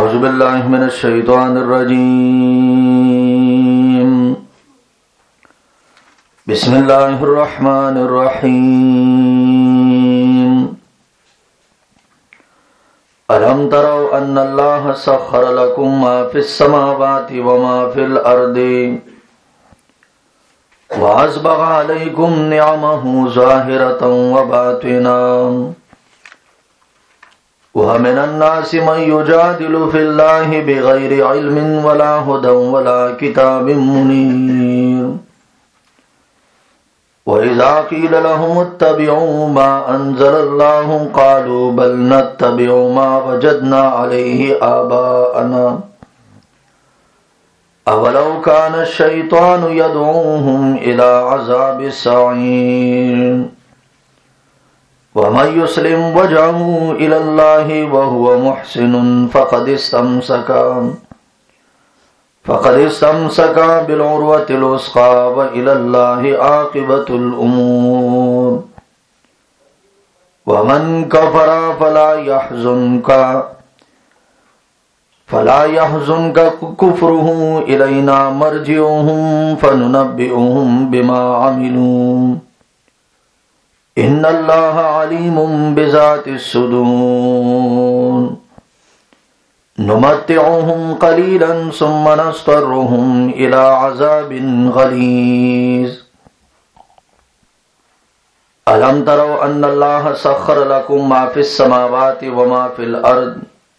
أعوذ بالله من الشيطان الرجيم. بسم الله الرحمن الرحيم. ألم تروا أن الله سخر لكم ما في السماوات وما في الأرض وأسبغ عليكم نعمه ظاهرة وباطنة ومن الناس من يجادل في الله بغير علم ولا هدى ولا كتاب منير وإذا قيل لهم اتبعوا ما أنزل الله قالوا بل نتبع ما وجدنا عليه آباءنا أولو كان الشيطان يدعوهم إلى عذاب السعير ومن يسلم وجهه إلى الله وهو محسن فقد استمسك بالعروة الوثقى وإلى الله عاقبة الأمور ومن كفر فلا يحزنك كفره إلينا مرجعهم فننبئهم بما عملوا إن الله عليم بذات الصدور نمتعهم قليلا ثم نضطرهم إلى عذاب غليظ ألم تروا أن الله سخر لكم ما في السماوات وما في الأرض.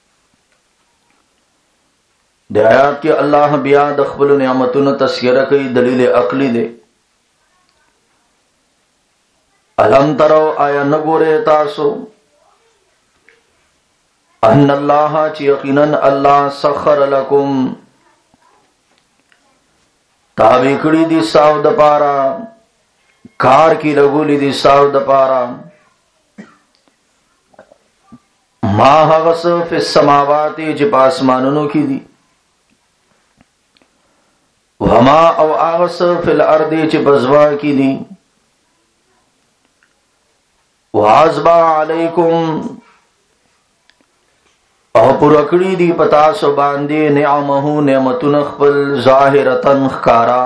د آیات کې الله بیا د خپل نعمتونو تذکرہ کوي، دلیل عقلی دی. الم ترو آیا نګوره تاسو ان الله چې یقینا الله سخر لكم تابع کړی دي ساو د پارا کار کی لګولې دي ساو د پارا ما هغس فی السماوات چې پاسمانونو کې دي وما او هغس فی الارض چې بزوا کې دي وَأَسْبَغَ عَلَيْكُمْ او پرکړی دی پتا سو باندې نعمه نعمتون خپل ظاهرتن خکارا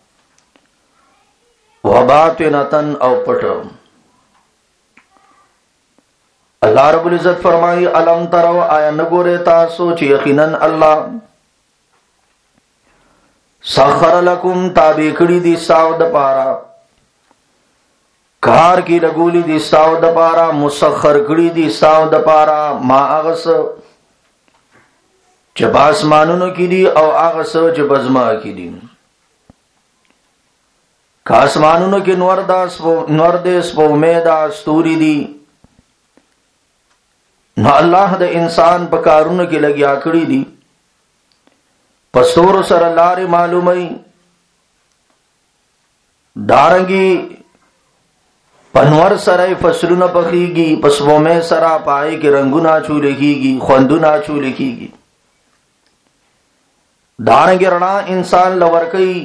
وباطنتن او پټ. الله رب العزت فرمایي الم تروا آیا نګوره تاسو چې یقینا الله سخر لكم تابع کړی دی ساو د پارا کار کی لګولی دی ساو د پارا مسخر کړی دی ساو د پارا ما اغس چې باسمانونو کې دي او اغس چې بزما کې دي. کاسمانونو کې نور د سپومې دا ستوري دي نو الله د انسان په کارونو کې لګیا کړی دي پستور سره لارې معلومي دارنګي پنور سره فصلونه پخیږي پسومه سره پای کې رنگونه چولېږي خوندونه چولېږي دارنګ رڼا انسان لور کوي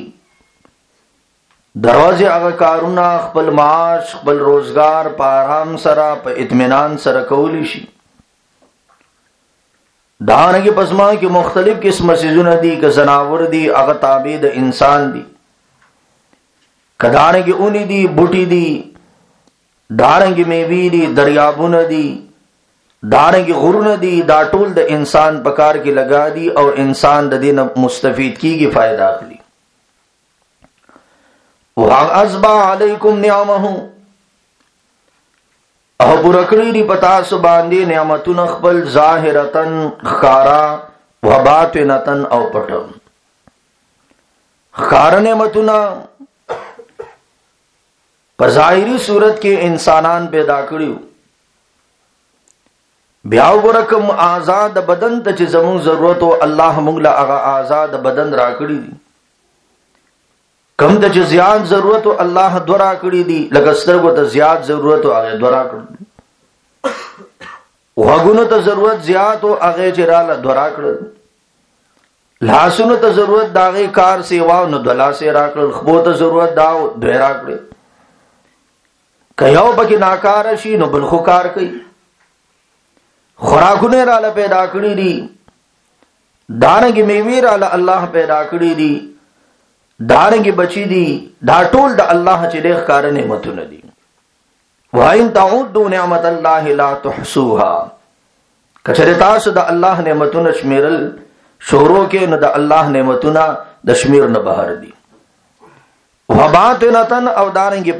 دروازه هغه کارونه خپل معاش خپل روزگار په آرام سره په اطمینان سره کولی شي. دارنګ پسما کې مختلف قسم سيزونه دي که زناور دي هغه تابع د انسان دي کدارنګ اونې دي بوټي دي دارنګ میوی دي دریابونه دي دارنګ غرونه دي دا ټول د انسان په کار کې لگا دي او انسان د دې مستفید کیږي فائدہ اخلي. وَأَسْبَغَ عَلَيْكُمْ نِعَمَهُ او برکړی دی پتا سو باندې نعمتونه خپل ظاهرتن خارا وباطنتن او پټ. خار نعمتونه په ظاهری صورت کې انسانان پیدا کړیو بیا ورکم آزاد بدن ته چې زمون ضرورت او الله موږ له هغه آزاد بدن را کړی دي کم ته چې زیات ضرورت او الله دورا کړی دي لکه سترګو ته زیات ضرورت او هغه دورا کړی وغونو ته ضرورت زیات او هغه چې رااله دورا کړی لاسونو ته ضرورت داغه کار سیوا نو دلا سے را کړل خبو ته ضرورت دا دوی را کړی کيو بګی ناکار شي نو بل خو کار کوي خوراکونه را ل پیدا کړی دي دارنګ میوې را الله پیدا کړی دي، دارنګ بچی دي، دا ټول د الله چې ډېر ښکار نعمتونه دي. وَإِن تَعُدُّوا نِعْمَةَ اللَّهِ لَا تُحْصُوهَا، کچره تاسو د الله نعمتونه شمیرل شروع کې نو د الله نعمتونه د شمیر نه بهر دي. وَبَاطِنَةً، او دارنګ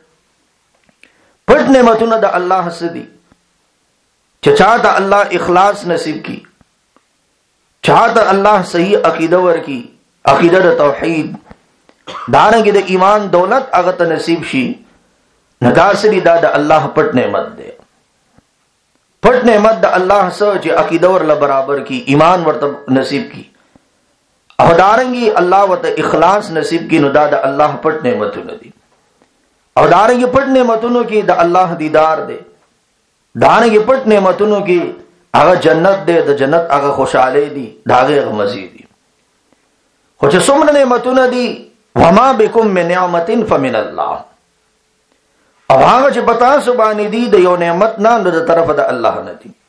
پټ نعمتونه د الله سدي چې چاته الله اخلاص نصیب کی، چاته الله صحیح عقیده ورکی، عقیده د توحید، دارنګ د ایمان دولت هغه ته نصیب شي، نداسری دا د الله پټ نعمت دی. پټ نعمت د الله سره چې عقیده ورله برابر کی، ایمان ورته نصیب کی، او دارنګي الله ورته اخلاص نصیب کی، نو دا د الله پټ نعمتونه دي. او دارنګي پټ نعمتونو کې د الله دیدار دی، دارنګي پټ نعمتونو کې هغه جنت دی، د جنت هغه خوشاله دي، دا هغه مزي دي. خو چې څومره نعمتونه دي، وما بكم من نعمت فمن الله، او هغه چې پتا سبحانه دي د یو نعمت نه د طرف د الله نه دي.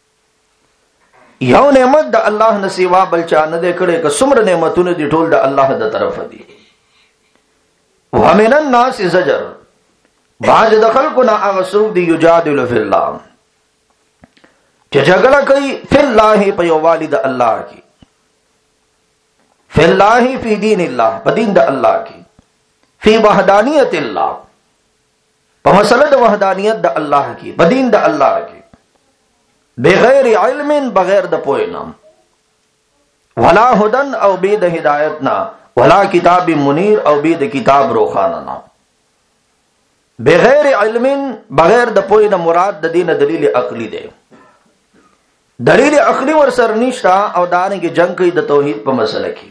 یو نعمت د الله نه سیوا بل چا نه دی کړی، که څومره نعمتونه دي ټول د الله د طرف دي. ومن الناس زجر، بعض د خلکو نه هغه څوک دي یجادل فی الله چې جګړه کوي فی الله په یووالي د الله کې، فی الله فی دین الله په دین د الله کې، فی وحدانیت الله په مسله د وحدانیت د الله کې، په دین د الله کې، بغیر علم بغیر د پوهه نه، ولا هدن او بے د هدایت نه، ولا کتاب منیر او بے د کتاب روخانه نه. بغیر علم بغیر د پوهه نه مراد د دین دلیل عقلی دی. دلیل عقلی ور سر نشتا، او دانګ جنگ کوي د توحید په مسله کې.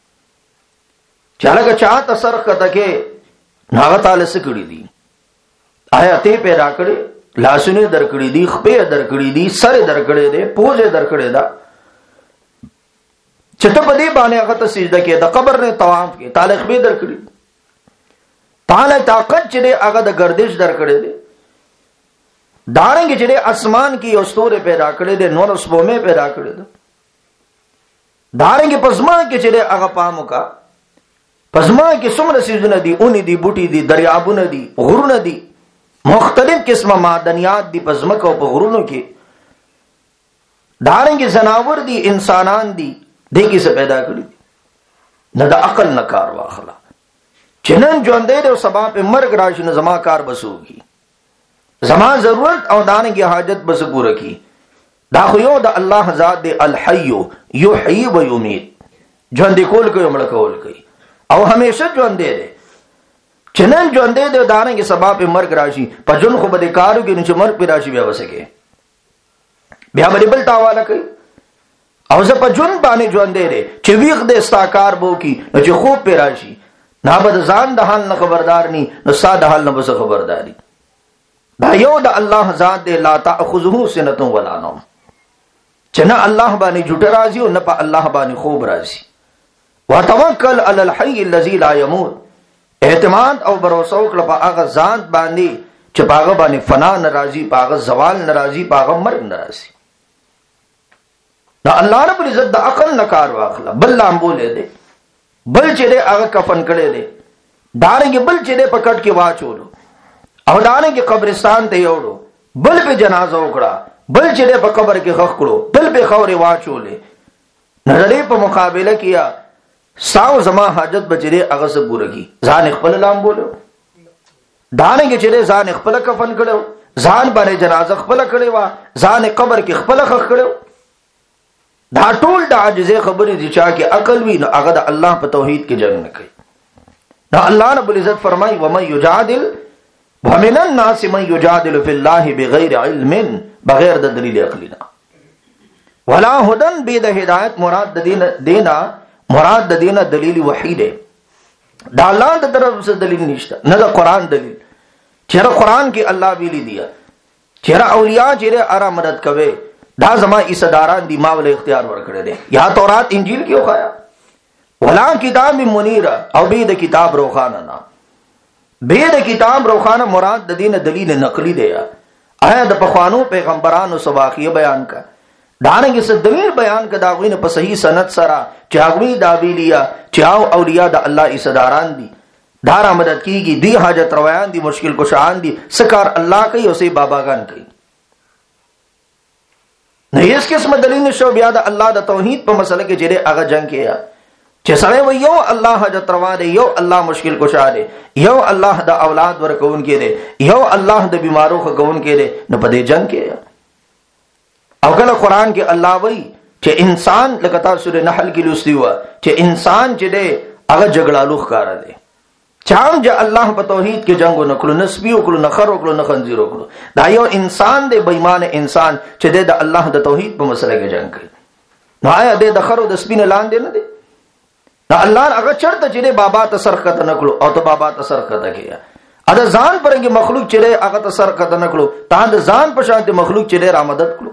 چاله چا تسر کته کې هغه تعالی سکړي دي، آیا ته پیدا کړي، لاسونه درکړي دي، خپې درکړي دي، سر درکړي دي، پوزه درکړي دا، چې ته په دې باندې هغه ته سجده کې د قبر نه طواف کې تعالی خپې درکړي، تعالی طاقت چې هغه د گردش درکړي دي، دارنګ چې اسمان کې یو ستوره پیدا کړي دي، نور سپومه پیدا کړي دي، دارنګ پزما کې چې هغه پامو کا، پزما کې څومره سيزونه دي، اونې دي، بوټي دي، دریابونه دي، غرونه دي، مختلف قسمه معدنیات دي پزمکو په غرونو کې، دارنګ زناور دي، انسانان دي، دغه څه پیدا کړی دي. نه د عقل نه کار واخلا، چنن ژوندې او سبا په مرګ راشي، نه زما کار بسوږي، زما ضرورت او دانګي حاجت بس پوره کی. دا خو یو د الله ذات دی، الحي یحیی و یمیت، ژوند کول کوي، مړ کول کوي، او همیشه ژوند دی. چنن ژوند دی دانګي سبا په مرګ راشي، په جون خو به کارو کې چې مرګ په راشي بیا وسکه، بیا به بل تاواله کوي. او زه په جون باندې ژوند دی چې ویغ د استاکار بو کی، نو چې خوب په راشي نه به ځان د حال نه خبردار ني، نو ساده حال نه بس خبرداري. دا یو د الله ذات دی، لا تاخذه سنه ولا نوم، چې نه الله باندې جوټ راځي او نه په الله باندې خوب راځي. وتوکل علی الحي الذي لا يموت، اعتماد او باور وکړه په هغه ذات باندې چې په هغه باندې فنا ناراضي، په هغه زوال ناراضي، په هغه مرګ ناراضي. دا الله رب العزت د عقل نه کار واخله، بل لام بولې دي، بل چې هغه کفن کړي دي، دارنګ بل چې په کټ کې واچولو، او دارنګ قبرستان ته یوړو، بل په جنازه وکړه، بل چې په قبر کې خخ کړو، بل په خوري واچولې، نړۍ په مقابله کې ساو زما حاجت بچره هغه سره پوره کی، ځان خپل لام بولو، دانګ چې ځان خپل کفن کړو، ځان باندې جنازه خپل کړي وا، ځان قبر کې خپل خخ کړو. دا ټول د عاجزه خبرې دي، چا کې عقل وي نو هغه د الله په توحید کې جنگ نه کوي. دا الله رب العزت فرمایي ومن یجادل ومن الناس من یجادل فی الله بغیر علم، بغیر د دلیل عقلی نه، ولا هدن بيد هدایت، مراد د دینا مراد د دینه دلیل وحی دی. دا الله د طرف څخه دلیل نشته، نه د قران دلیل. چیرې قران کې الله ویلي دی، چیرې اولیاء چیرې اره مدد کوي، دا زما ایصداران دی، ما ول اختیار ورکړی دی. یا تورات انجیل کې وخایا، ولا کتاب منیر، او به د کتاب روخانه نه، به د کتاب روخانه مراد د دینه دلیل نقلی دی. آیا د پخوانو پیغمبرانو سواقیه بیان کا، دانګه څه دلیل بیان کدا غوینه په صحیح سند سره چې هغه دا ویلیا چې اولیاء د الله ایصداران دي، دارا مدد کیږي، دی حاجت روایان دي، مشکل کشان دي، سکار الله کوي او سي باباګان کوي. نه هیڅ قسم دلیل نشو بیا د الله د توحید په مسله کې چې هغه جنگ کیا چې سره و یو الله حاجت روا دی، یو الله مشکل کشا دی، یو الله د اولاد ورکون کې دی، یو الله د بیمارو خګون کې دی، نو په دې جنگ کې او کله قران کې الله وایي چې انسان لکه تاسو سورې نحل کې لوستي و چې انسان چې دی هغه جګړالو ښکار دی، چام چې الله په توحید کې جنگ نکړو، نسبی وکړو، نخر وکړو، نخنزیر وکړو، دا یو انسان دی بېمان انسان چې د الله د توحید په مسله کې جنگ کوي. نو آیا د خرو د سپینه لاندې نه دی؟ نو الله هغه چرته چې بابا ته سرکته نکړو او ته بابا ته سرکته کیا ادا ځان پرنګي مخلوق چې هغه ته سرکته نکړو، تا د ځان په شان د مخلوق چې را مدد کړو.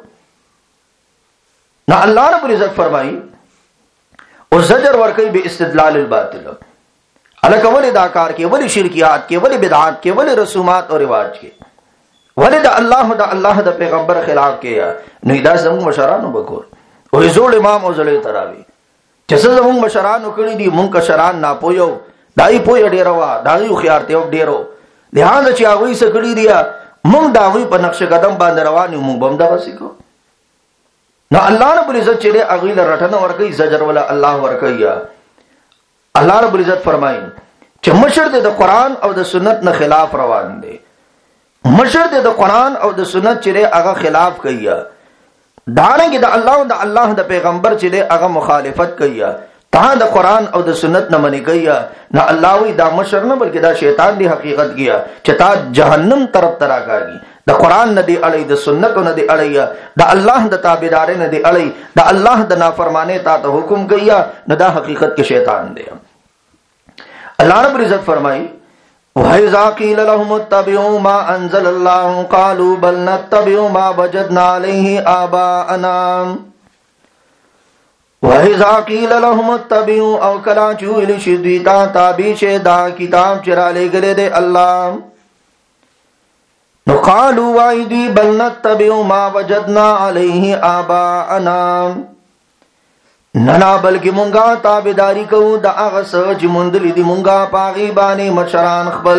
نو الله رب العزت فرمایي او زجر ورکوي به استدلال الباطل، الکه ولی دا کار کې، ولی شرکیات کې، ولی بدعات کې، ولی رسومات او رواج کې، ولی دا الله د پیغمبر خلاف کې. نو دا زموږ مشرانو بکول او زوړ امام او زړې تراوی چې څه زموږ مشرانو کړی دي، مونږ کشران نه پویو، دای پوی ډیر وا، دای خيارته ډیرو، لہذا چې هغه یې سکړی دی مونږ دا وی په نقش قدم باندې روان یو، مونږ بم دا وسیکو. نو الله رب العزت چې هغه له رټنه ورکوي، زجر ولا الله ورکوي. الله رب العزت فرمایي چې مشر د قرآن او د سنت نه خلاف روان دي، مشر د قرآن او د سنت چې هغه خلاف کوي، دانګه د الله او د الله د پیغمبر چې هغه مخالفت کوي، ته د قرآن او د سنت نه منې کوي، نه الله وی دا مشر نه بلکې دا شیطان دی حقیقت کیا چې تا جهنم طرف ترا کاږي. د قرآن نه دی اړي، د سنت نه دی اړي، د الله د تابعدار نه دی اړي، د الله د نافرمانه تا ته حکم کوي، نه دا حقیقت کې شیطان دی. اللہ رب العزت فرمائی وَإِذَا قِيلَ لَهُمُ اتَّبِعُوا مَا أَنزَلَ اللَّهُ قَالُوا بَلْ نَتَّبِعُ مَا وَجَدْنَا عَلَيْهِ آبَاءَنَا وَإِذَا قِيلَ لَهُمُ اتَّبِعُوا او کلا چویل شدیتا تابع شه دا کتاب چرا لے گلے دے اللہ، نو قالوا وَإِذِ بَلْ نَتَّبِعُ مَا وَجَدْنَا عَلَيْهِ آبَاءَنَا، ننا بلکې مونږه تابعداري کوو د هغه څه چې مونږ لیدي مونږه پاغي باندې مشران خپل.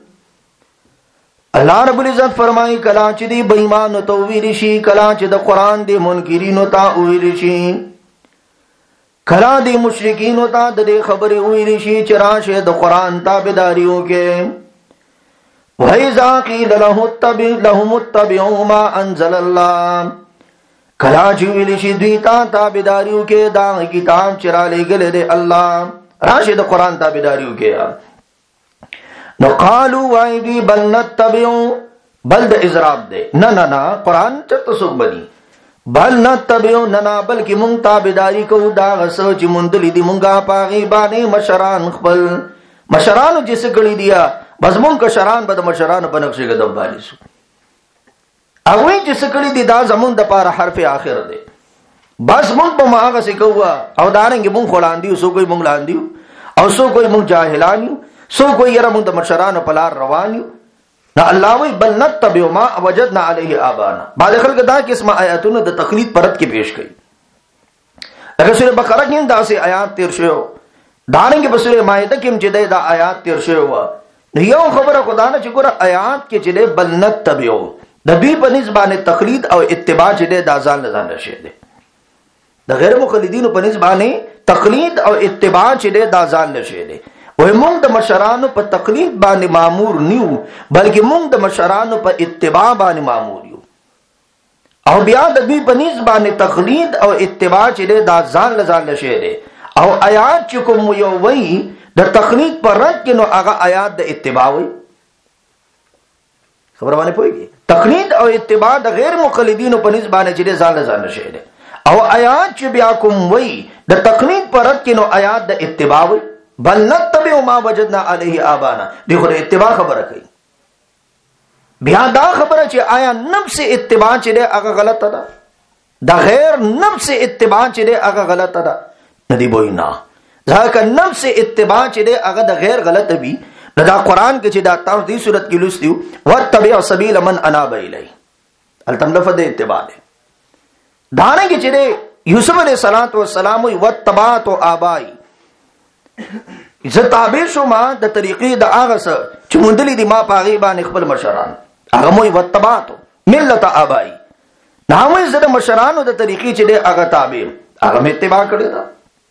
الله رب العزت فرمایي کلا چې دی بېمان تو ویل شي، کلا چې د قران دی منکرینو ته ویل شي، کلا دی مشرکین ته د خبرې ویل شي چې راشه د قران تابعداري وکړي. وَإِذَا قِيلَ لَهُمُ اتَّبِعُوا مَا أَنزَلَ اللَّهُ، کلا چې ویل شي دوی ته تابعداریو کې دا کتاب چرا لګل دی الله، راشه د قران تابعداریو کې. نو قالوا وایدی بل نتبعو، بل د اضراب دی، نه قران چرته څوک بدی، بل نتبعو نه بلکې مونږ تابعداري کوو دا غسو چې مونږ لیدي مونږه پاغي باندې مشران خپل، مشرانو چې څه کړی دی بس مونږ کشران به د مشرانو په نقش قدم باندې شو. هغه چې سکړی دي دا زمون د پاره حرف اخر دی، بس مونږ په ماغه سکوا او دارنګ مونږ خلاندیو، سو کوئی مونږ لاندیو او سو کوئی مونږ جاهلانیو، سو کوئی یره مونږ د مشرانو په لار روانیو. نه الله وی بل نتبع ما وجدنا علیه آبانا. بعد خلک دا قسم آیاتونه د تقلید پرد کې پیش کړي، لکه سورۃ بقره کې دا سه آیات تیر شو، دارنګ په سورۃ مائده کې چې دا آیات تیر شو. یو خبره خدانه چې ګوره آیات کې چې بل نتبع د دوی په نسبانه تقلید او اتباع چې د ځان نه ځان نشي دي، د غیر مقلدینو په نسبانه تقلید او اتباع چې د ځان نشي دي. وای مونږ د مشرانو په تقلید باندې مامور نیو، بلکې مونږ د مشرانو په اتباع باندې مامور یو. او بیا د دوی په نسبانه تقلید او اتباع چې د ځان نه ځان نشي دي. او آیات چې کوم یو وای د تقلید پر رد کې، نو هغه آیات د اتباع وای. خبر باندې پوهیږي، تقلید او اتباع د غیر مقلدینو په نسبانه چې ځان له ځان نشي دي. او آیات چې بیا کوم وای د تقلید پر رد کې، نو آیات د اتباع وای. بل نتبع ما وجدنا علیه آبانا، دغه د اتباع خبره کوي. بیا دا خبره چې آیا نفس اتباع چې هغه غلطه ده، د غیر نفس اتباع چې هغه غلطه ده، ندی وای نه، ځکه نفس اتباع چې هغه د غیر غلطه وي. دا قرآن کې چې دا تاسو دې صورت کې لوستیو واتبع سبیل من اناب الی، التم لفظ اتباع ده. دارنګه چې یوسف علیہ الصلوۃ والسلام وتبعت آبائی زه تابع شوم د طریقې د هغه څه چې مونډلې دي ما پاغي باندې خپل مشران هغه موي وتبعت ملت آبائی نامه زه د مشرانو د طریقې چې هغه تابع هغه می اتباع کړی دا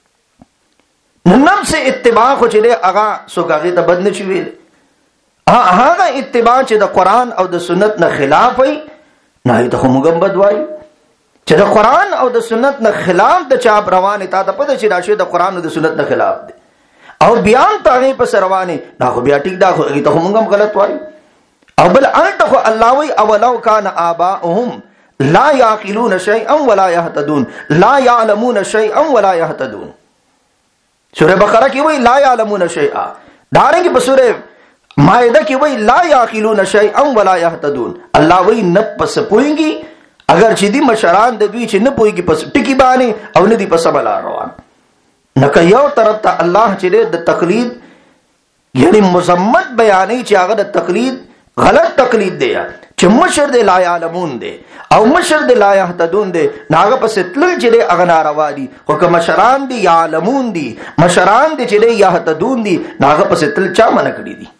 نفس اتباع خو چې هغه سوګاغي ته بد نشي ویل هغه اتباع چې د قران او د سنت نه خلاف وي نه ته موږ بد وایو چې د قران او د سنت نه خلاف د چاپ روانه تا ته پته چې راشه د قران او د سنت نه خلاف دي او بیان تاغه په سروانه دا خو بیا ټیک دا خو ته موږ غلط وایو او بل انت خو الله وی اولو کان آباؤهم لا يعقلون شيئا ولا يهتدون لا يعلمون شيئا ولا يهتدون سورہ بقرہ کی وی لا يعلمون شيئا دارنګه په سورہ مائده کی وی لا يعقلون شيئا ولا يهتدون الله وی نه پس پويږي اگر چې دی مشران د دوی چې نه پويږي پس ټکی باندې او نه دی پس بل روان نکه یو طرف ته الله چې د تقلید یعنی مذمت بیانې چې هغه د تقلید غلط تقلید دی چې مشر دی لا علمون دی او مشر دی لا يهتدون دی ناغه پس تل چې هغه ناروا دي خو که مشران دی علمون دي مشران دی چې يهتدون دي ناغه پس تل چا منع کړی دي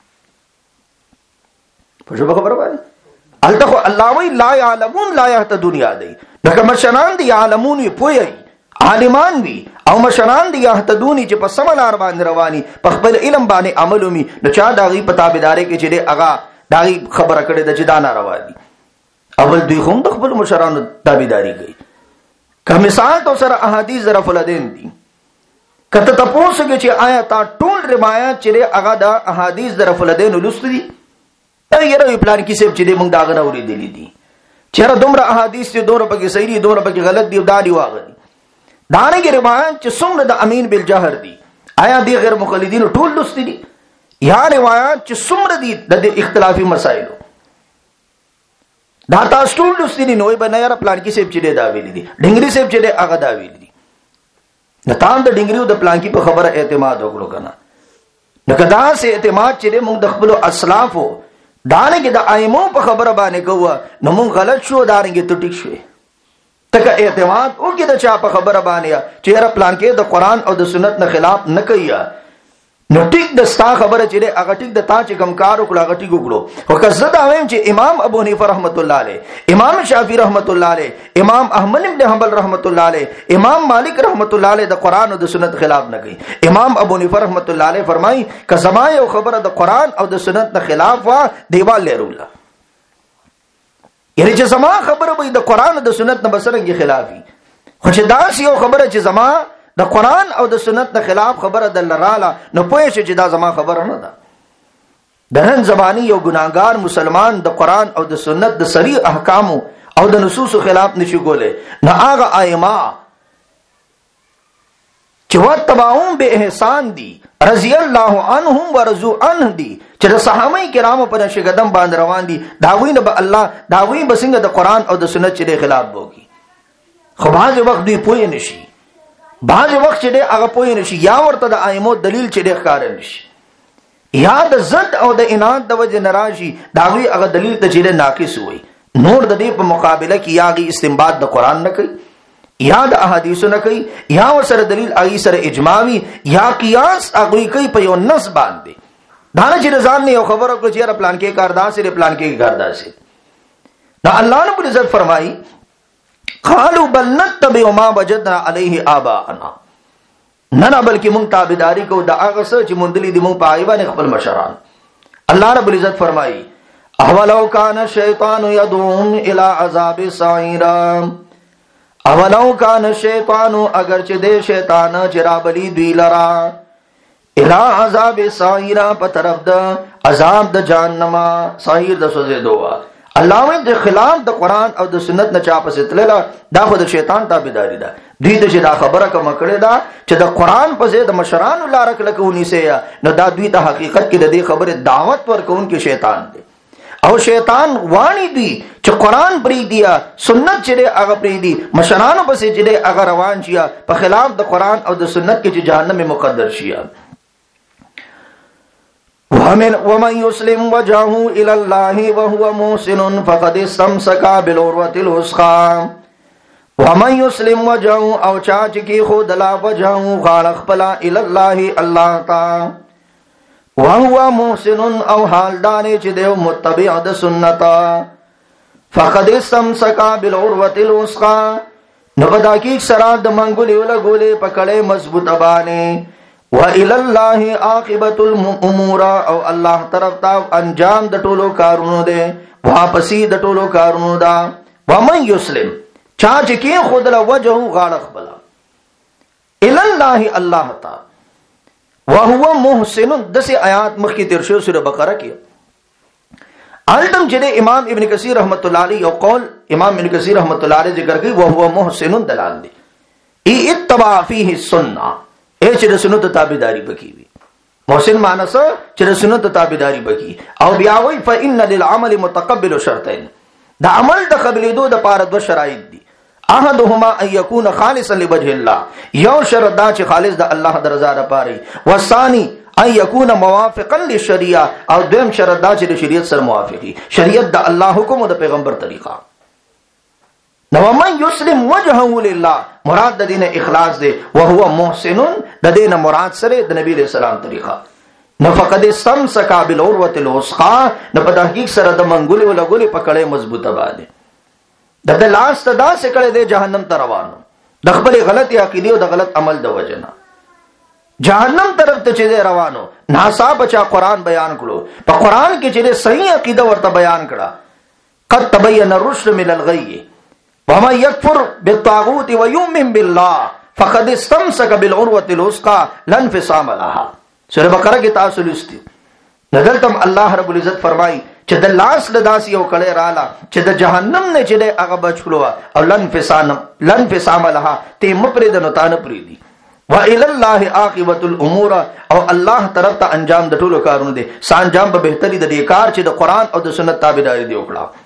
په څه خبره باندې الته الله وی لا يعلمون لا يهتدون یادي لکه مشران دی علمون وي پوي عالمان وي او مشران دی يهتدون چې په سملار باندې رواني په خپل علم باندې عمل ومي نو چا داغي په تابعداري کې چې هغه داغي خبره کړي د چې دا ناروا دي اول دوی هم د خپل مشرانو تابعداري کوي که مثال تو سره احادیث ظرف الدین دي کته تاسو کې چې آیا تا ټول روایت چې هغه د احادیث ظرف الدین ولستدي یره پلان کې سب چې موږ دا غنه اورېدلې دي چیرې دومره احادیث چې دومره پکې صحیح دي دومره پکې غلط دي دا دی واغلي دانه کې روایت چې څومره د امین بالجهر دي آیا دي غیر مقلدین ټول لست دي یا روایت چې څومره دي د اختلافي مسائل دا تاسو ټول لست دي نوې بنه یاره پلان کې سب چې دا ویلي دي ډنګري سب چې هغه دا ویلي دي نو تام د ډنګریو د پلان کې په خبره اعتماد وکړو کنه نو کدا سه اعتماد چې موږ د خپل اسلافو دانګه د ائمو په خبره باندې کوه نو مونږ غلط شو دانګه ته ټیک شوې تکه اعتماد او کې د چا په خبره باندې چې هر پلان کې د قران او د سنت نه خلاف نه کوي نو ټیک د ستا خبره چې هغه ټیک د تا چې کمکار وکړه هغه ټیک وکړو او که زه دا وایم چې امام ابو حنیفه رحمت الله علیه امام شافعی رحمت الله علیه امام احمد بن حنبل رحمت الله علیه امام مالک رحمت الله علیه د قران او د سنت خلاف نه کوي امام ابو حنیفه رحمت الله علیه فرمایي که زما یو خبره د قران او د سنت نه خلاف وا دیوال لرول یعنی چې زما خبره به د قران او د سنت نه بسرنګي خلافي خو چې دا یو خبره چې زما د قران او د سنت نه خلاف خبره د لراله نو پوه شي چې دا زما خبره نه ده د نن زماني یو ګناګار مسلمان د قران او د سنت د صریح احکام او د نصوص خلاف نشي کوله نه هغه ائمه چې وتبعون به احسان دي رضی الله عنهم ورضوا عنه دي چې د صحابه کرامو په نشه قدم باندې روان دي داوینه به الله داوی بسنګ د قران او د سنت چې خلاف وږي خو باز وخت دوی پوه نشي بعض وخت چې هغه پوه نشي یا ورته د ائمو دلیل چې ښکار نشي یا د ضد او د اناد د وجه ناراضي داوی هغه دلیل ته چې ناقص وي نور د دې په مقابله کې یاغي استنباط د قران نه کوي یا د احادیث نه کوي یا سره دلیل ای سره اجماعي یا قیاس هغه کوي په یو نص باندې دا نه چې ځان نه یو خبره کو چې پلان کې کاردار سره پلان کې کاردار سره دا الله رب العزت فرمایي قالوا بل نتبع ما وجدنا عليه آباءنا نه بلکې مونږ تابعداري کوو د هغه څه چې مونږ دي مونږ پای باندې خپل مشران الله رب العزت فرمایي اولو کان الشیطان يدعوهم الى عذاب السعير اولو کان الشیطان اگر چې د شیطان چرابلی دوی لرا الى عذاب السعير په طرف د عذاب د جهنم سعير د سوځې دوه الله د خلاف د قران او د سنت نه چا پسې تللا دا خو د شیطان تابعداري ده دوی ته چې دا خبره کوم کړي دا چې د قران په ځای د مشران لار کلکونی سي نو دا دوی ته حقیقت کې د دې خبره دعوت ورکون کې شیطان دی او شیطان وانی دی چې قران پری دیا سنت چې هغه پری دی مشرانو پسې چې هغه روان شي په خلاف د قران او د سنت کې چې جهنم مقدر شي ومن يسلم وجهه الى الله وهو محسن فقد استمسك بالعروة الوثقى ومن يسلم وجهه او چا چې کی خود لا وجهه غاړه خپل الى الله الله تا وهو محسن او حال دانه چې دیو متبع د سنت فقد استمسك بالعروة الوثقى نو بدا کی سرا د منګولې ولا ګولې پکړې مضبوط باندې وإلى الله عاقبة الامور او الله طرف ته انجام د ټولو کارونو ده واپسی د ټولو کارونو دا ومن يسلم چا چې کی خود له وجهه غاړه خپل الى الله الله تعالی وهو محسن دسه آیات مخکې تیر شو سوره بقره کې التم چې امام ابن کثیر رحمت الله علیه او قول امام ابن کثیر رحمت الله علیه ذکر کوي وهو محسن دلال دی ای اتبع فيه السنه اے چې د سنت تابعداري بکی وي محسن مانس چې د سنت تابعداري بکی او بیا وی فإن للعمل متقبل شرطين دا عمل د قبلېدو د پاره دو شرایط دي احدهما ان يكون خالصا لوجه الله یو شرط دا چې خالص د الله د رضا لپاره والثاني ان يكون موافقا للشريعه او دویم شرط دا چې د شریعت سره موافقي شریعت د الله حکم او د پیغمبر طریقه نو من يسلم وجهه لله مراد د دین اخلاص دی وهو محسن د دین مراد سره د نبی رسول الله طریقه نو فقد استمسك بالعروة الوثقى نو په تحقیق سره د منګولې ولا ګولې پکړې مضبوطه باندې د لاس ته دا سکړې د جهنم ته روانو د خپل غلط عقیده او د غلط عمل د وجنه جهنم طرف ته چې روانو ناسا بچا قران بیان کړو په قران کې چې صحیح عقیده ورته بیان کړه قد تبين الرشد من الغي وما يكفر بالطاغوت ويؤمن بالله فقد استمسك بالعروة الوثقى لا انفصام لها سورہ بقرہ کی تاسو لستی نظرتم الله رب العزت فرمای چې د لاس له داسې یو کړه رااله چې د جهنم نه چې هغه بچلو او لن فسام لها ته مپرې د نتان پرې دي وإلى الله عاقبة الامور او الله طرف ته انجام د ټولو کارونو دي سانجام په بهتري د دې کار چې د قران او د سنت تابعداري دی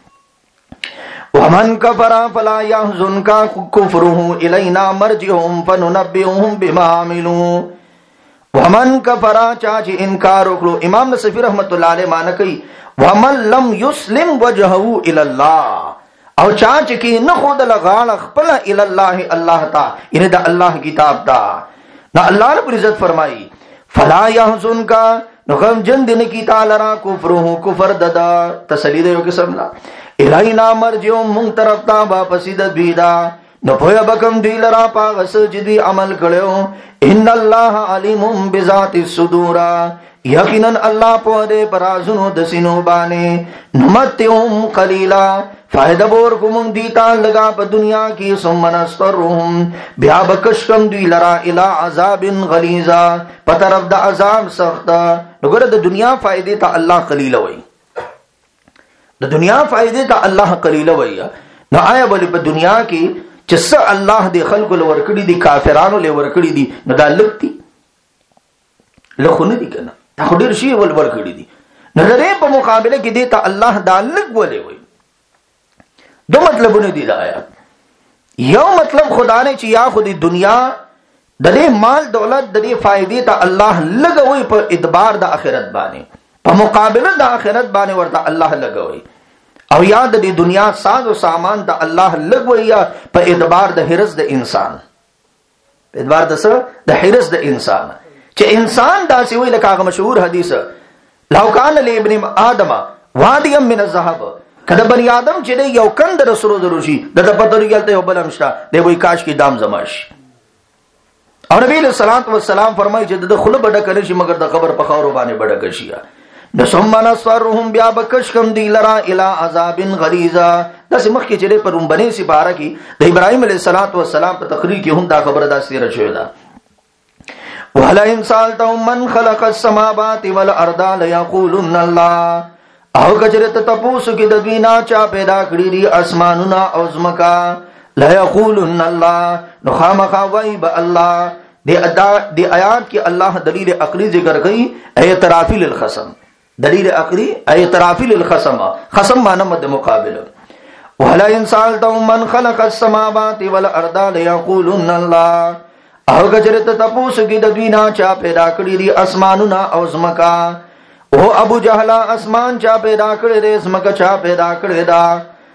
وکړه ومن كفر فلا يحزنك كفره الينا مرجعهم فننبئهم بما عملوا ومن كفر چا چې انکار وکړو امام نصفی رحمت الله علیه مان کوي ومن لم يسلم وجهه الى الله او چا چې کی نه خود لغاړه خپل الى الله الله تا ان د الله کتاب دا نو الله رب عزت فرمایي فلا يحزنك نو غم جن دین کی تعالی را کفره کفر ددا تسلی د یو قسم لا الینا مرجعهم من طرف تا واپس د بیدا نو پویا بکم دی لرا پاغس جدی عمل کړو ان الله علیم بذات الصدور یقینا الله په دې پرازونو د سینو باندې نمتهم قلیلا فائدہ بور کوم دیتا لگا په دنیا کې ثم نسترهم بیا بکشکم دی لرا الی عذاب غلیظا په طرف د عذاب سخت وګوره د دنیا فائدې ته الله قلیل وای د دنیا فائدې ته الله قلیل وای نو آیا بل په دنیا کې چې څه الله دې خلکو لور کړی دي کافرانو لور کړی دي نو دا لکتی لخونه دي کنه دا خډیر شی ول ور کړی دي نو دې په مقابله کې دې ته الله دا لک ولې وای دو مطلبونه دي دا آیات یو مطلب خدا نے چې یا خودی دنیا د دې مال دولت د دې فائدې ته الله لګوي په ادبار د آخرت باندې په مقابله د آخرت باندې ورته الله لګوي او یاد دې دنیا ساز او سامان ته الله لګوي په ادبار د حرز د انسان په ادبار د حرز د انسان چې انسان داسې وی لکه هغه مشهور حدیث لو کان لابن آدم وادی من الذهب کله بنی آدم چې یو کند رسول دروشي د پتوریګل ته یو بل مشته دی وای کاش کې دام زماش او نبی له صلوات و سلام فرمایي چې د خله بډه کړي شي مگر د قبر په خاور باندې بډه کشي د ثم نصرهم بیا بکشکم دی لرا الی عذاب غلیظا داسې مخکې چې په رومبني سي بارا کې د ابراهيم عليه السلام په تقریر کې هم دا خبره داسې راشوي ده ولا ان سالتهم من خلق السماوات والارض ليقولن الله او کچره ته تاسو کې د دوینا چا پیدا کړی دي اسمانونه او زمکا ليقولن الله نو خامخا وای به الله دی آیات کې الله دلیل عقلی ذکر کړي اعتراف للخصم دلیل عقلی اعتراف للخصم خصم معنی مد مقابل ولا ان سالتهم من خلق السماوات والارض ليقولن الله او کچره ته تاسو کې د دوینا چا پیدا کړی دي اسمانونه او زمکا او ابو جهل اسمان چا پیدا کړی دي زمکا چا پیدا کړی دا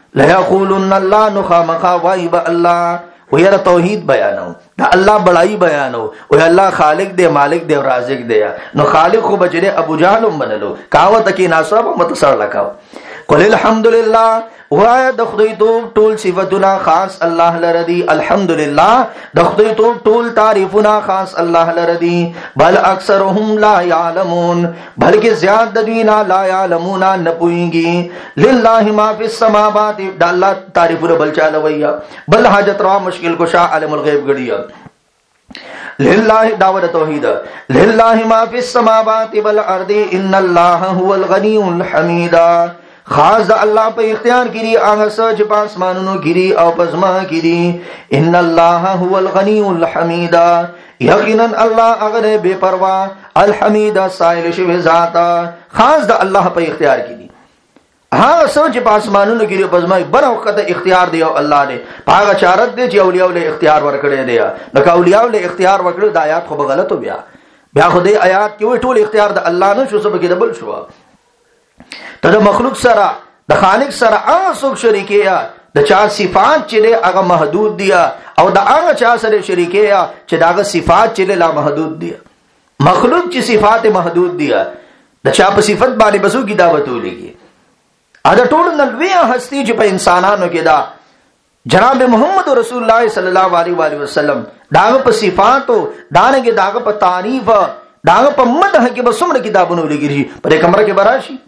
ليقولن الله نخامخا وایب الله و یرا توحید بیانو دا الله بڑائی بیانو و الله خالق دے مالک دے رازق دے نو خالق خو بجره ابو جهل منلو کاوت کی ناسب متصر لکاو قل الحمدللہ وای د خدای ټول صفاتونه خاص الله لردی الحمدلله د خدای ټول تعریفونه خاص الله لردی بل اکثرهم لا يعلمون بلکې زیات د دوی لا يعلمون نه پويږي لله ما فی السماوات د الله تعریفونه بل چاله ویا بل حاجت را مشکل کشا علم الغیب غړیا لله دعوت توحید لله ما فی السماوات والارض ان الله هو الغنی الحمید خاص اللہ پہ اختیار کری آغا سچ پاسمانونو کری او پزما کری ان اللہ هو الغنی الحمید یقینا اللہ اگر بے پروا الحمید سائل شو ذاتا خاص دا اللہ پہ اختیار کری ہاں سچ پاسمانونو کری پزما بڑا وقت اختیار دیو اللہ نے پاگا چارت دے چی اولیاء لے اختیار ورکڑے دیا لکا اولیاء لے اختیار ورکڑے دا آیات خوب غلط ہو بیا خود آیات کیوئی ٹول اختیار دا اللہ نے شو سب کی دبل شوا ته د مخلوق سره د خالق سره هغه څوک شریکي یا د چا صفات چې هغه محدود دي او د هغه چا سره شریکي یا چې داغه صفات چې لا محدود دي مخلوق چې صفات محدود دي د چا په صفت باندې بسو کی دعوت ولېږي اده ټول نلوي هستی چې په انسانانو کې دا جناب محمد رسول الله صلی الله علیه وسلم داغه په صفاتو دانګه داغه په تعریف داغه په مدح کې به څومره کتابونه ولېږي په کمره کې براشي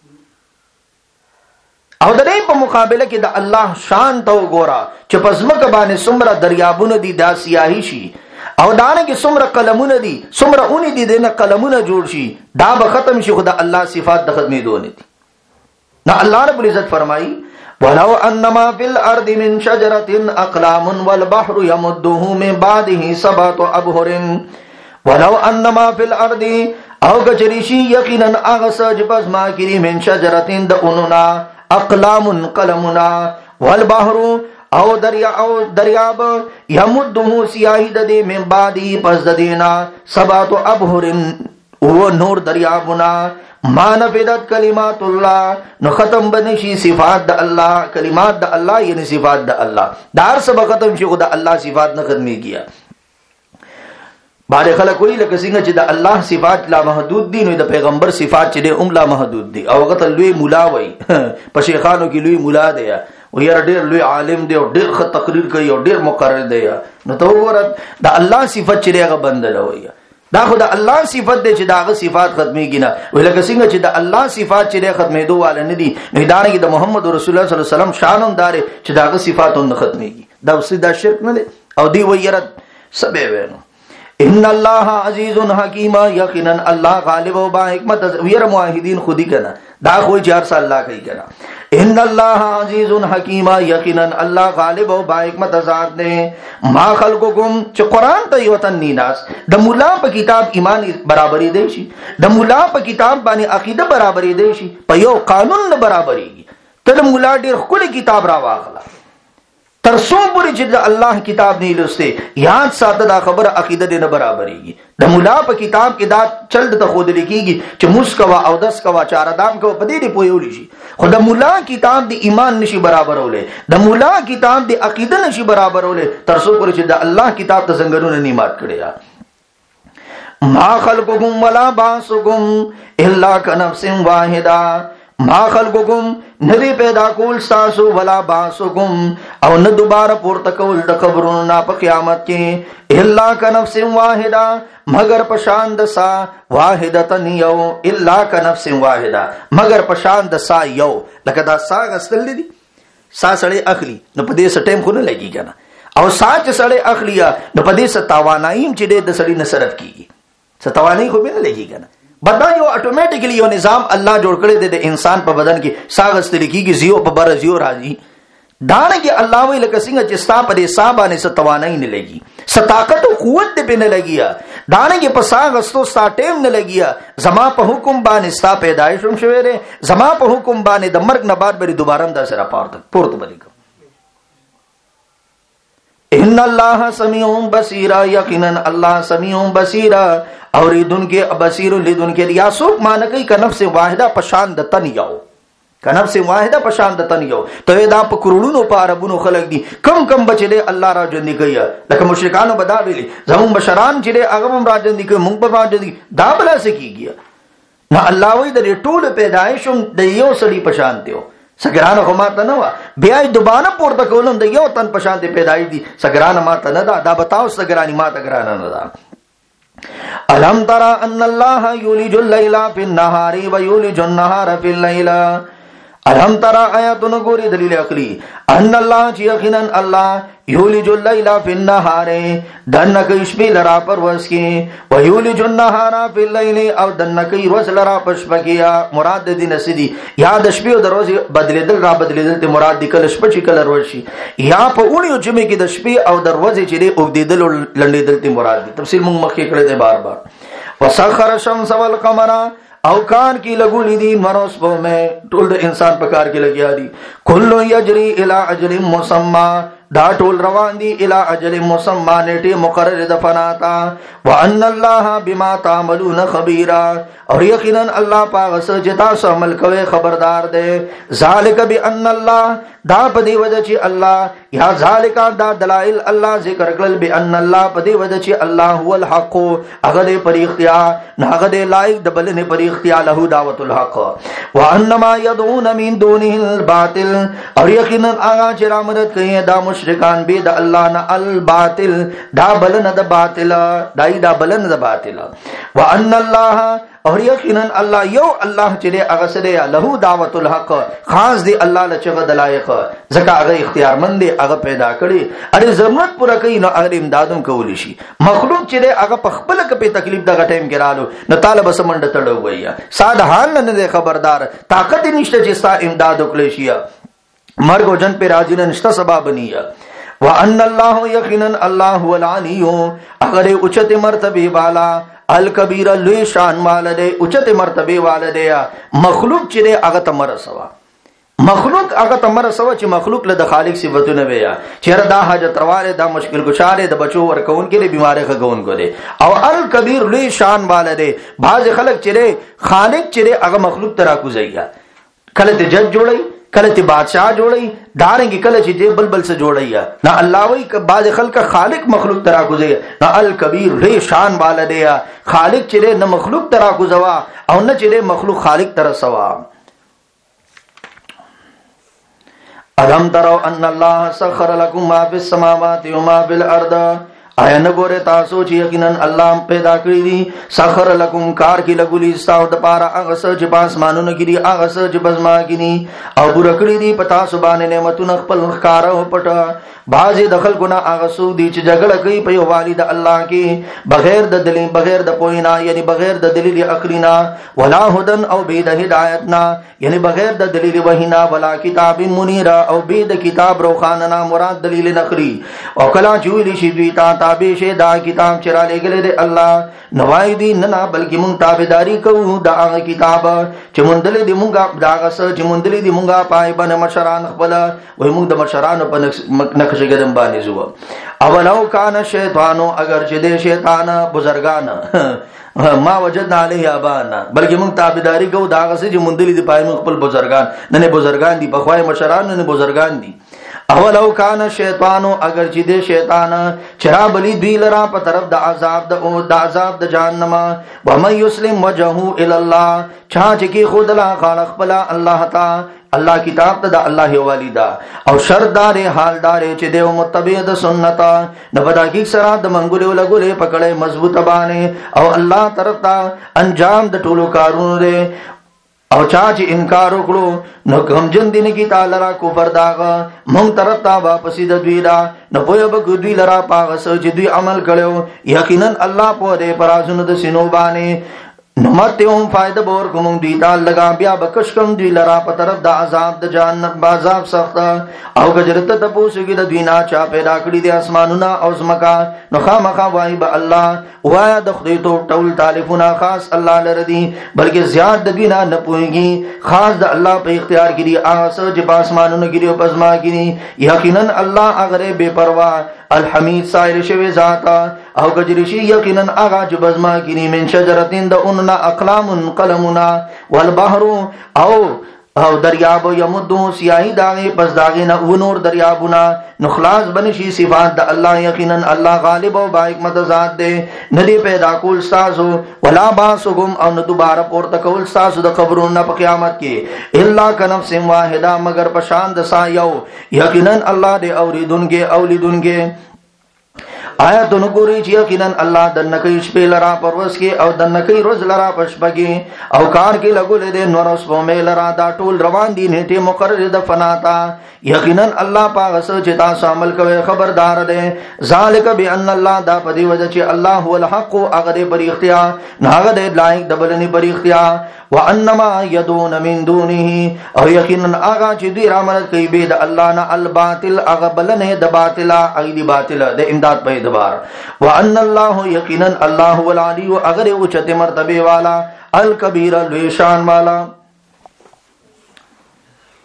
او د دې په مقابله کې د الله شان ته وګوره چې پزمک باندې څومره دریابونه دي دا سیاهي شي او دانه کې څومره قلمونه دي څومره اونې دي دنه قلمونه جوړ شي دا به ختم شي خدای الله صفات د ختمې دونه دي نو الله رب العزت فرمایي ولو انما في الارض من شجره اقلام والبحر يمده من بعده سبعه ابحر ولو انما في الارض او گجریشی یقینا اغسج پزما کری من شجره د اوننا اقلام قلمنا والبحر او دریاب یمده سیاہی ددی من بعدی پس ددینا سبات ابحر او نور دریابنا ما نفدت کلمات اللہ نو ختم بنشی صفات دا اللہ کلمات دا اللہ یعنی صفات دا اللہ دار سب ختم شی خدا اللہ صفات نہ ختمی کیا بارے خلق کوئی لکه څنګه چې د الله صفات لا محدود دي نو د پیغمبر صفات چې د لا محدود دي او وخت لوی مولا وای په شیخانو کې لوی مولا دی او یې ډېر لوی عالم دی او ډېر ښه تقریر کوي او ډېر مقرر دی نو ته وګوره د الله صفات چې هغه بندل وای دا خو د الله صفات دی چې داغه صفات ختميږي نه ولکه څنګه چې د الله صفات چې ختمېدو والے نه دي نو دا نه د محمد رسول الله صلی الله علیه وسلم شان هم دار چې داغه صفات هم ختميږي دا وسدا شرک نه دی او دی ویرت سبه وینو ان اللہ عزیز حکیم یقینا اللہ غالب و با حکمت ویر معاہدین خودی کنا دا کوئی 4 سال اللہ کہی کنا ان اللہ عزیز حکیم یقینا اللہ غالب و با حکمت ذات نے ما خلقکم چ قرآن ته وطن نیناس د مولا په کتاب ایمان برابری دی شي د مولا په کتاب باندې عقیده برابری دی شي په یو قانون نه برابری ته مولا ډیر خپل کتاب را واخلا تر سو پوری چې الله کتاب نه لسته یاد ساته دا خبر عقیده نه برابرېږي د مولا په کتاب کې دا چل د خود لیکيږي چې مسکوا او دس کوا چار دام کو پدې دی پویول شي خو د مولا کتاب د ایمان نشي برابرولې د مولا کتاب د عقیده نشي برابرولې تر سو پوری چې د الله کتاب ته څنګهونه نیمات کړی ما خلقکم ولا باسکم الا کنفس واحده ما خلقکم ندی پیدا کول ساسو ولا باسکم او نه دوباره پورته کول د قبرونو نا په قیامت کې الا کنفس واحده مگر پشان د سا واحدتن یو الا کنفس واحده مگر پشان د سا یو لکه دا سا غسل دي سا سړی اخلي نو په دې سټیم خو نه لګي کنه او سا چې سړی اخلي نو په دې ستاوانایم چې د سړی نه صرف کیږي ستاوانای خو به نه لګي کنه بدن یو اتوماتیکلی یو نظام الله جوړ کړی دی د انسان په بدن کې ساغست لکیږي زیو په بر زیو راځي دانګي الله وی لکه څنګه چې ستا په دې صاحبانه ستوانای نه لګي ستاقت او قوت دې په نه لګیا دانګي په ساغستو ستا ټیم نه لګیا زما په حکم باندې ستا پیدایش هم شوی دی زما په حکم باندې د مرګ نه بعد به دوباره هم دا سره پورته بلیږي ان اللہ سمیع بصیر یقینا اللہ سمیع بصیر اوریدن کے بصیر لیدن کے یا سوک معنی کئی کا نفس واحدہ پشان د تن یو کنفس واحده په شان د تن یو ته دا په کرونو په عربونو خلق دي کم بچ دې الله را ژوندې کوي لکه مشرکانو بدا ویلي زمون بشران چې هغه هم را ژوندې کوي مونږ په را ژوندې دا بلا سکیږي نه الله وی د ټول پیدایشم د یو سړي په شان دی سګران خو ماته نه و بیا دوباره پورته کولم د یو تن په شان دی پیدای دي سګران ماته نه دا بتاو سګرانی ماته ګران نه ده الم ترى ان الله يولج الليل في النهار ويولج النهار في الليل الم ترى آیاتونو ګوري دلیل عقلی ان الله چې یقینا الله یولج الليل في النهار دنه کې شپې لرا پر ورځ کې و یولج النهار في الليل او دنه کې ورځ لرا پر شپه کې مراد دې نسدي یا د شپې او د ورځې بدلیدل را بدلیدل ته مراد دي کله شپه چې کله ورځ شي یا په اونیو جمعې کې د شپې او د ورځې چې دې او دیدل لنډیدل ته مراد دي تفصیل موږ مخکې کړی دی بار بار وسخر الشمس والقمر او کار کی لګولې دي مروس په مې ټول د انسان په کار کې لګیا دي کل یجری الی اجل مسمى دا ټول روان دي الی اجل مسمى نیټه مقرره د فناتا وان الله بما تعملون خبيرا او یقینا الله پاک چې تاسو عمل کوي خبردار دی ذالک بان الله دا پدی وجه چې الله یا ذالک دا دلائل الله ذکر کړل بان الله پدی وجه چې الله هو الحق هغه پر اختیار نه هغه لایق د بلنه پر اختیار له دعوت الحق وانما يدعون من دونه الباطل او یقینا هغه چې رامدد کوي دا مشرکان به د الله نه الباطل دا بلنه د باطل دا بلنه د باطل وان الله اور یقینا الله یو الله چې هغه سره له دعوت الحق خاص دی الله له چغه دلایق زکه هغه اختیارمند دی هغه پیدا کړي اړ ضرورت پوره کوي نو هغه امدادوم کولی شي مخلوق چې هغه په خپل کې په تکلیف دغه ټیم کې رالو نو طالب سمند تړو ویا ساده حال نه خبردار طاقت نشته چې ستا امداد وکړي شي مرګ او جن په راځي نه نشته سبب بنیا وان الله یقینا الله هو العلی هغه اوچته مرتبه والا الکبیر لوی شان والده اوچته مرتبه والده مخلوق چې هغه تمر سوا مخلوق هغه تمر سوا چې مخلوق له د خالق صفاتونه ویا چیرې دا حاجت رواره دا مشکل گشاره د بچو ورکون کې بیماره خګون کو دي او الکبیر لوی شان والده بعض خلک چې خالق چې هغه مخلوق ترا کوزیا کله ته جج جوړي کله ته بادشاہ جوړي دارنګ کله چې دې بلبل سے جوړي نه الله وی ک بعض خلک خالق مخلوق ترا کوزي نه الکبیر له شان والده خالق چې نه مخلوق ترا کوزوا او نه چې مخلوق خالق تر سوا الم تروا ان الله سخر لكم ما في السماوات وما في الارض آیا نه ګوره تاسو چې یقینا الله پیدا کړی دي سخر لکم کار کې لګولي تاسو د پاره هغه څه چې پاسمانونو کې دي هغه څه چې بزما کې دي او بور کړی دي پتا سبحانه نعمتونه خپل ښکارا او پټ بعضې د خلکو نه هغه څوک دي چې جګړه کوي په یووالي د الله کې بغیر د دلیل بغیر د پوهې نه یعنی بغیر د دلیل عقلي نه ولا هدن او بې د هدایت نه یعنی بغیر د دلیل وحی نه ولا کتاب منیر او بې د کتاب روښانه نه مراد دلیل نقلي او کله چې ویل شي دوی تابع شه دا کتاب چې را لګل دی الله نوای دی نه بلکې مونږ تابعداري کوو دا هغه کتاب چې مونږ دلې دی مونږه دا هغه چې مونږ دلې دی مونږه پای باندې مشران خپل وای مونږ د مشرانو په نقش قدم باندې زو او لو کان شیطانو اگر چې د شیطان بزرگان ما وجدنا علیه ابانا بلکې مونږ تابعداري کوو دا هغه چې مونږ دلې دی پای مونږ خپل بزرگان نه بزرگان دي په خوای مشران نه بزرگان دي اولو کان شیطانو اگر چې د شیطان چرا بلی دوی لرا په طرف د عذاب د جهنم و من یسلم وجهه الی الله چا چې کی خود لا خالق بلا الله تعالی الله کتاب ته د الله والیدا او شردار حالدار چې دیو متبع د سنت نه بدا کی سره د منګولو لګولې پکړې مضبوطه باندې او الله طرف ته انجام د ټولو کارونو دی او چا چې انکار وکړو نو کوم جن دین کی تعالی را کفر داغه مونږ طرف ته واپس د دوی را نو په یو دوی لرا پاغه چې دوی عمل کړو یقینا الله په دې پرازونو د سينو باندې نو ماته هم فائدہ بور کوم دی تا لگا بیا بکش کم دی لرا په طرف د عذاب د جهنم بازاب سخت او گجرت ته پوسګی د دوی نه چا پیدا کړی د اسمانونو او زمکا نو خامخا وای به الله وایا د خدای ته ټول تعریفونه خاص الله لردي بلکې زیات د دوی نه پويږي خاص د الله په اختیار کې دی آسه چې په اسمانونو کې او پزما کې یقینا الله هغه بے پروا الحمید سائر شوی ذات او گجرشی یقینا آغا جبزما کینی من شجرتین دا اننا اقلام قلمنا والبحر او او دریاب یمدو سیاہی داغی پس داغی نا ونور دریابونا نخلاص بنشی صفات دا اللہ یقینا اللہ غالب و با حکمت ذات دے ندی پیدا کول ستاسو ولا باسکم او ندوبارا پورتا کول ستاسو دا قبرون نا پا قیامت کی اللہ کا نفس واحدہ مگر پشاند سا یو یقینا اللہ دے اولیدن کے آیا تو نگوری چی یقینا اللہ دنکی شپی لرا پروس کی او دنکی روز لرا پشپگی او کار کی لگو لدے نورس پومی لرا دا ٹول روان دی نیٹی مقرر دا فناتا یقینا اللہ پاغس چتا سو عمل کوئے خبردار دے ذالک بی ان اللہ دا پدی وجہ چی اللہ هو الحق اغدے پر اختیار ناغدے لائق دبلنی پر اختیار وانما یدون من دونه او یقینا آغا چی دی رامنت کئی بید اللہ نا الباطل اغبلنے دا باطلا اغدی باطلا دے امداد پہ دبار وان اللہ یقینا اللہ والعلی اغدے اچت مرتبے والا الکبیر الویشان والا